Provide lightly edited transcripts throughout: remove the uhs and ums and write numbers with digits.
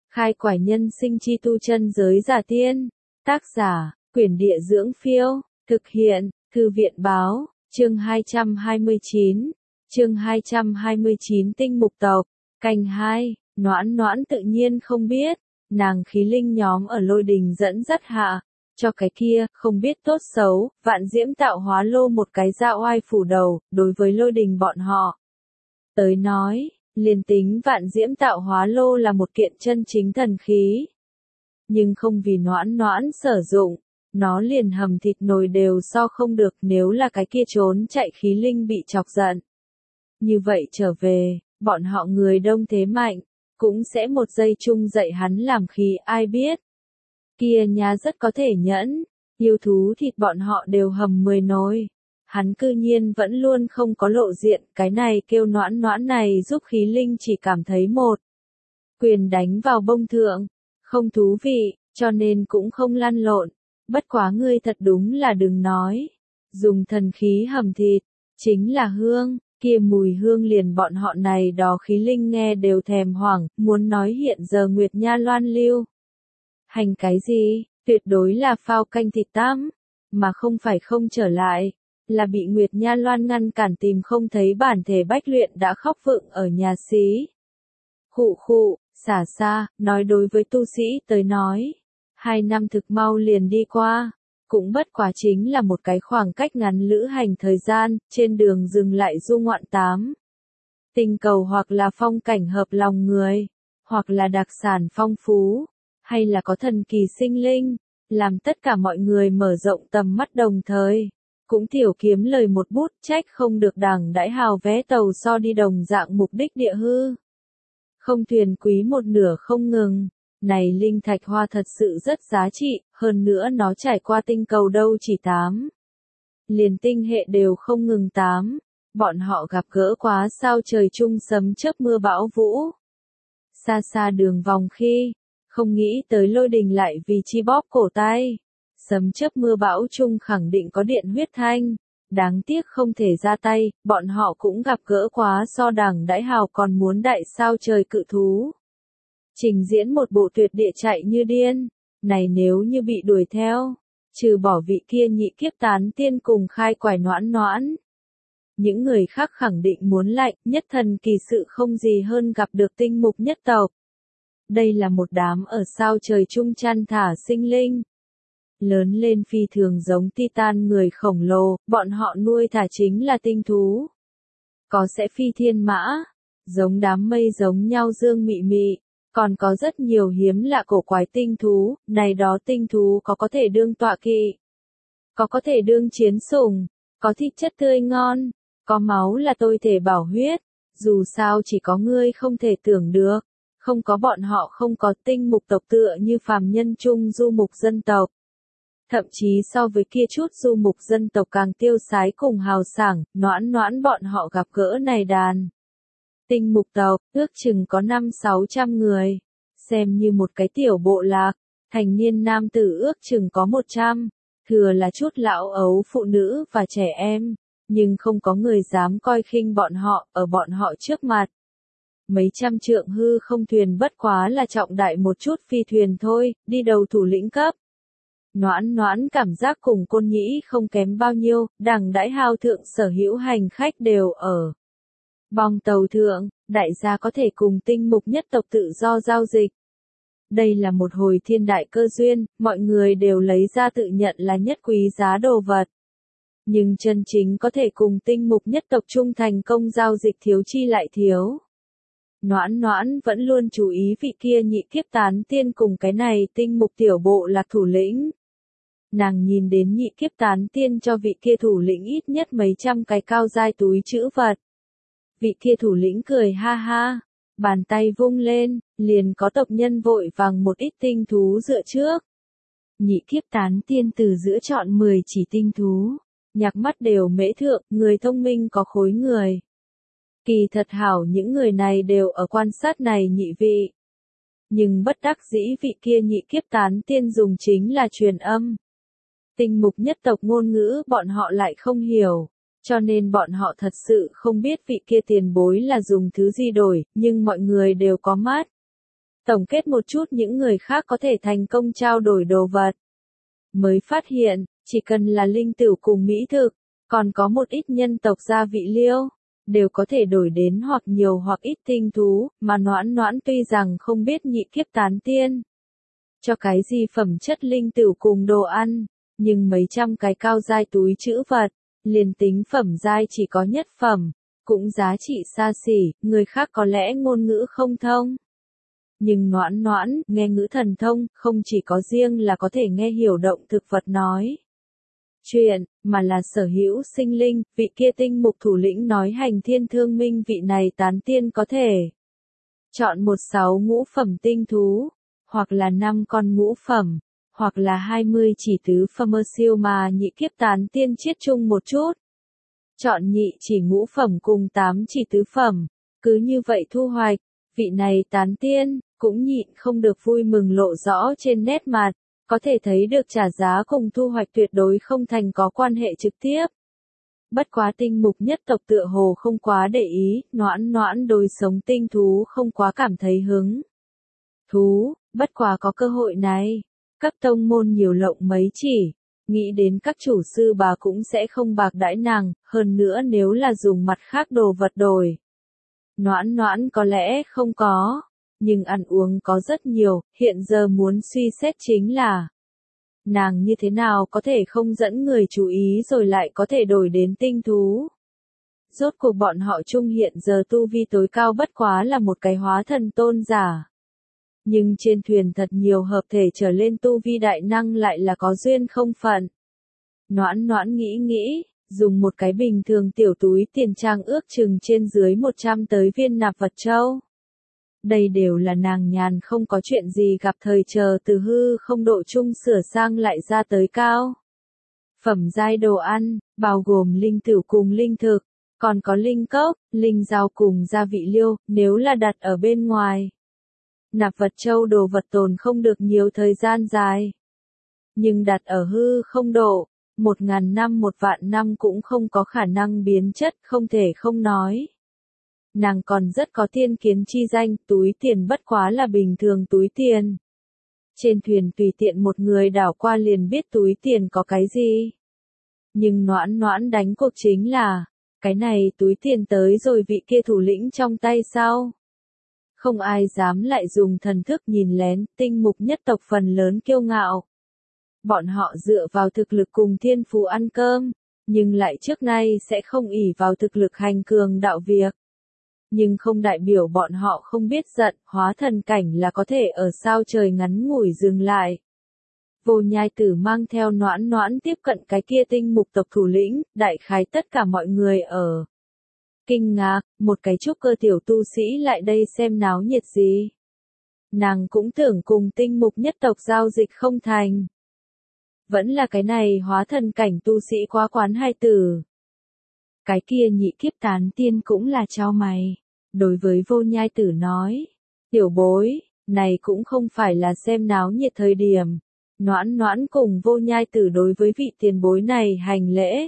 Khai quải nhân sinh chi tu chân giới giả tiên. Tác giả, Quyển Địa Dưỡng Phiêu. Thực hiện, Thư viện Báo. Chương 229. Chương 229 Tinh mục tộc. Canh 2. Noãn Noãn tự nhiên không biết, nàng khí linh nhóm ở lôi đình dẫn dắt hạ, cho cái kia, không biết tốt xấu, vạn diễm tạo hóa lô một cái dạ oai phủ đầu, đối với lôi đình bọn họ. Tới nói, liền tính vạn diễm tạo hóa lô là một kiện chân chính thần khí. Nhưng không vì Noãn Noãn sử dụng, nó liền hầm thịt nồi đều so không được nếu là cái kia trốn chạy khí linh bị chọc giận. Như vậy trở về, bọn họ người đông thế mạnh, cũng sẽ một giây chung dạy hắn làm khí ai biết. Kia nhà rất có thể nhẫn, yêu thú thịt bọn họ đều hầm 10 nồi. Hắn cư nhiên vẫn luôn không có lộ diện, cái này kêu Noãn Noãn này giúp khí linh chỉ cảm thấy một quyền đánh vào bông thượng, không thú vị, cho nên cũng không lăn lộn. Bất quá ngươi thật đúng là đừng nói, dùng thần khí hầm thịt, chính là hương, kia mùi hương liền bọn họ này đó khí linh nghe đều thèm hoảng, muốn nói hiện giờ Nguyệt Nha loan lưu. Hành cái gì, tuyệt đối là phao canh thịt tắm, mà không phải không trở lại, là bị Nguyệt Nha loan ngăn cản tìm không thấy bản thể bách luyện đã khóc vựng ở nhà xí. Khụ khụ, xả xa, nói đối với tu sĩ tới nói. 2 năm thực mau liền đi qua, cũng bất quá chính là một cái khoảng cách ngắn lữ hành thời gian, trên đường dừng lại du ngoạn tám. Tinh cầu hoặc là phong cảnh hợp lòng người, hoặc là đặc sản phong phú, hay là có thần kỳ sinh linh, làm tất cả mọi người mở rộng tầm mắt đồng thời. Cũng tiểu kiếm lời một bút trách không được đảng đãi hào vé tàu so đi đồng dạng mục đích địa hư. Không thuyền quý một nửa không ngừng. Này linh thạch hoa thật sự rất giá trị, hơn nữa nó trải qua tinh cầu đâu chỉ 8. Liền tinh hệ đều không ngừng 8. Bọn họ gặp gỡ quá sao trời chung sấm chớp mưa bão vũ. Xa xa đường vòng khi, không nghĩ tới lôi đình lại vì chi bóp cổ tay. Sấm chớp mưa bão chung khẳng định có điện huyết thanh. Đáng tiếc không thể ra tay, bọn họ cũng gặp gỡ quá so đẳng đãi hào còn muốn đại sao trời cự thú. Trình diễn một bộ tuyệt địa chạy như điên, này nếu như bị đuổi theo, trừ bỏ vị kia nhị kiếp tán tiên cùng khai quải Noãn Noãn. Những người khác khẳng định muốn lạnh, nhất thần kỳ sự không gì hơn gặp được tinh mục nhất tộc. Đây là một đám ở sao trời trung chăn thả sinh linh. Lớn lên phi thường giống Titan người khổng lồ, bọn họ nuôi thả chính là tinh thú. Có sẽ phi thiên mã, giống đám mây giống nhau dương mị mị. Còn có rất nhiều hiếm lạ cổ quái tinh thú, này đó tinh thú có thể đương tọa kỵ, có thể đương chiến sủng, có thịt chất tươi ngon, có máu là tôi thể bảo huyết, dù sao chỉ có ngươi không thể tưởng được, không có bọn họ không có tinh mục tộc tựa như phàm nhân chung du mục dân tộc. Thậm chí so với kia chút du mục dân tộc càng tiêu sái cùng hào sảng, Noãn Noãn bọn họ gặp gỡ này đàn. Tinh mục tộc, ước chừng có 500-600 người, xem như một cái tiểu bộ lạc, thành niên nam tử ước chừng có 100, thừa là chút lão ấu phụ nữ và trẻ em, nhưng không có người dám coi khinh bọn họ, ở bọn họ trước mặt. Mấy trăm trượng hư không thuyền bất quá là trọng đại một chút phi thuyền thôi, đi đầu thủ lĩnh cấp. Noãn Noãn cảm giác cùng Côn Nhĩ không kém bao nhiêu, đằng đãi hao thượng sở hữu hành khách đều ở bong tàu thượng, đại gia có thể cùng tinh mục nhất tộc tự do giao dịch. Đây là một hồi thiên đại cơ duyên, mọi người đều lấy ra tự nhận là nhất quý giá đồ vật. Nhưng chân chính có thể cùng tinh mục nhất tộc trung thành công giao dịch thiếu chi lại thiếu. Noãn Noãn vẫn luôn chú ý vị kia nhị kiếp tán tiên cùng cái này tinh mục tiểu bộ lạc thủ lĩnh. Nàng nhìn đến nhị kiếp tán tiên cho vị kia thủ lĩnh ít nhất mấy trăm cái cao giai túi trữ vật. Vị kia thủ lĩnh cười ha ha, bàn tay vung lên, liền có tộc nhân vội vàng một ít tinh thú dựa trước. Nhị kiếp tán tiên từ giữa chọn 10 chỉ tinh thú, nhạc mắt đều mễ thượng, người thông minh có khối người. Kỳ thật hảo những người này đều ở quan sát này nhị vị. Nhưng bất đắc dĩ vị kia nhị kiếp tán tiên dùng chính là truyền âm. Tinh mục nhất tộc ngôn ngữ bọn họ lại không hiểu. Cho nên bọn họ thật sự không biết vị kia tiền bối là dùng thứ gì đổi, nhưng mọi người đều có mắt. tổng kết một chút những người khác có thể thành công trao đổi đồ vật. Mới phát hiện, chỉ cần là linh tửu cùng mỹ thực, còn có một ít nhân tộc gia vị liêu, đều có thể đổi đến hoặc nhiều hoặc ít tinh thú, mà Noãn Noãn tuy rằng không biết nhị kiếp tán tiên cho cái gì phẩm chất linh tửu cùng đồ ăn, nhưng mấy trăm cái cao giai túi trữ vật, liền tính phẩm giai chỉ có nhất phẩm, cũng giá trị xa xỉ, người khác có lẽ ngôn ngữ không thông. Nhưng Noãn Noãn, nghe ngữ thần thông, không chỉ có riêng là có thể nghe hiểu động thực vật nói chuyện, mà là sở hữu sinh linh, vị kia tinh mục thủ lĩnh nói hành thiên thương minh vị này tán tiên có thể chọn 16 ngũ phẩm tinh thú, hoặc là 5 con ngũ phẩm, hoặc là 20 chỉ tứ phẩm siêu mà nhị kiếp tán tiên chiết chung một chút. Chọn nhị chỉ ngũ phẩm cùng 8 chỉ tứ phẩm, cứ như vậy thu hoạch, vị này tán tiên, cũng nhịn không được vui mừng lộ rõ trên nét mặt, có thể thấy được trả giá cùng thu hoạch tuyệt đối không thành có quan hệ trực tiếp. Bất quá tinh mục nhất tộc tựa hồ không quá để ý, Noãn Noãn đối sống tinh thú không quá cảm thấy hứng thú, bất quá có cơ hội này, các tông môn nhiều lộng mấy chỉ, nghĩ đến các chủ sư bà cũng sẽ không bạc đãi nàng, hơn nữa nếu là dùng mặt khác đồ vật đổi. Noãn Noãn có lẽ không có, nhưng ăn uống có rất nhiều, hiện giờ muốn suy xét chính là nàng như thế nào có thể không dẫn người chú ý rồi lại có thể đổi đến tinh thú. Rốt cuộc bọn họ chung hiện giờ tu vi tối cao bất quá là một cái hóa thần tôn giả. Nhưng trên thuyền thật nhiều hợp thể trở lên tu vi đại năng lại là có duyên không phận. Noãn Noãn nghĩ, dùng một cái bình thường tiểu túi tiền trang ước chừng trên dưới 100 tới viên nạp vật châu. Đây đều là nàng nhàn không có chuyện gì gặp thời chờ từ hư không độ chung sửa sang lại ra tới cao. Phẩm giai đồ ăn, bao gồm linh tửu cùng linh thực, còn có linh cốc, linh rau cùng gia vị liêu, nếu là đặt ở bên ngoài. Nạp vật châu đồ vật tồn không được nhiều thời gian dài. Nhưng đặt ở hư không độ, 1000 năm 1.000 năm cũng không có khả năng biến chất, không thể không nói. Nàng còn rất có tiên kiến chi danh, túi tiền bất quá là bình thường túi tiền. Trên thuyền tùy tiện một người đảo qua liền biết túi tiền có cái gì. Nhưng Noãn Noãn đánh cuộc chính là, cái này túi tiền tới rồi vị kia thủ lĩnh trong tay sao? Không ai dám lại dùng thần thức nhìn lén, tinh mục nhất tộc phần lớn kiêu ngạo. Bọn họ dựa vào thực lực cùng thiên phú ăn cơm, nhưng lại trước nay sẽ không ỷ vào thực lực hành cường đạo việc. Nhưng không đại biểu bọn họ không biết giận, hóa thần cảnh là có thể ở sao trời ngắn ngủi dừng lại. Vô Nhai Tử mang theo Noãn Noãn tiếp cận cái kia tinh mục tộc thủ lĩnh, đại khái tất cả mọi người ở. Kinh ngạc, một cái trúc cơ tiểu tu sĩ lại đây xem náo nhiệt gì. Nàng cũng tưởng cùng tinh mục nhất tộc giao dịch không thành. Vẫn là cái này hóa thần cảnh tu sĩ quá quán hai tử. Cái kia nhị kiếp tán tiên cũng là chau mày. Đối với Vô Nhai Tử nói, tiểu bối, này cũng không phải là xem náo nhiệt thời điểm. Noãn Noãn cùng Vô Nhai Tử đối với vị tiền bối này hành lễ.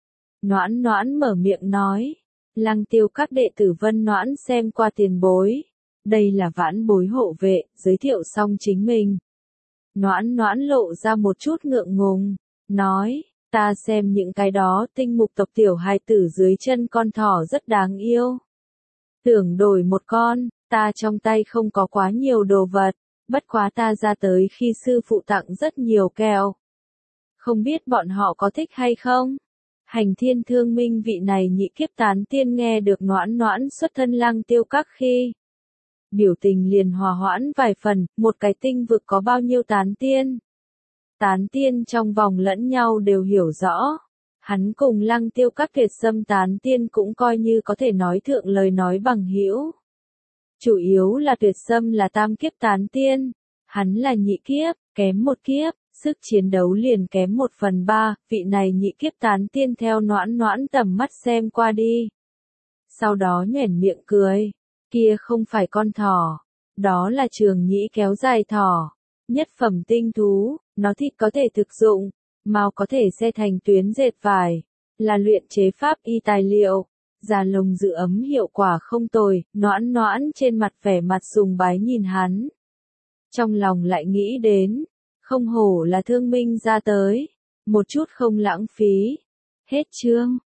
Noãn Noãn mở miệng nói, Lăng Tiêu các đệ tử Vân Noãn xem qua tiền bối. Đây là vãn bối hộ vệ, giới thiệu xong chính mình. Noãn Noãn lộ ra một chút ngượng ngùng, nói, ta xem những cái đó tinh mục tộc tiểu hài tử dưới chân con thỏ rất đáng yêu. Tưởng đổi một con, ta trong tay không có quá nhiều đồ vật, bất quá ta ra tới khi sư phụ tặng rất nhiều kẹo. Không biết bọn họ có thích hay không? Hành thiên thương minh vị này nhị kiếp tán tiên nghe được Noãn Noãn xuất thân Lăng Tiêu các khi. Biểu tình liền hòa hoãn vài phần, một cái tinh vực có bao nhiêu tán tiên. Tán tiên trong vòng lẫn nhau đều hiểu rõ. Hắn cùng Lăng Tiêu các tuyệt xâm tán tiên cũng coi như có thể nói thượng lời nói bằng hữu. Chủ yếu là tuyệt xâm là tam kiếp tán tiên. Hắn là nhị kiếp, kém một kiếp, sức chiến đấu liền kém 1/3, vị này nhị kiếp tán tiên theo Noãn Noãn tầm mắt xem qua đi. Sau đó nhoẻn miệng cười, kia không phải con thỏ, đó là trường nhĩ kéo dài thỏ, nhất phẩm tinh thú, nó thịt có thể thực dụng, mao có thể xe thành tuyến dệt vải, là luyện chế pháp y tài liệu, da lông giữ ấm hiệu quả không tồi, Noãn Noãn trên mặt vẻ mặt sùng bái nhìn hắn. Trong lòng lại nghĩ đến, không hổ là Thương Minh ra tới, một chút không lãng phí. Hết chương.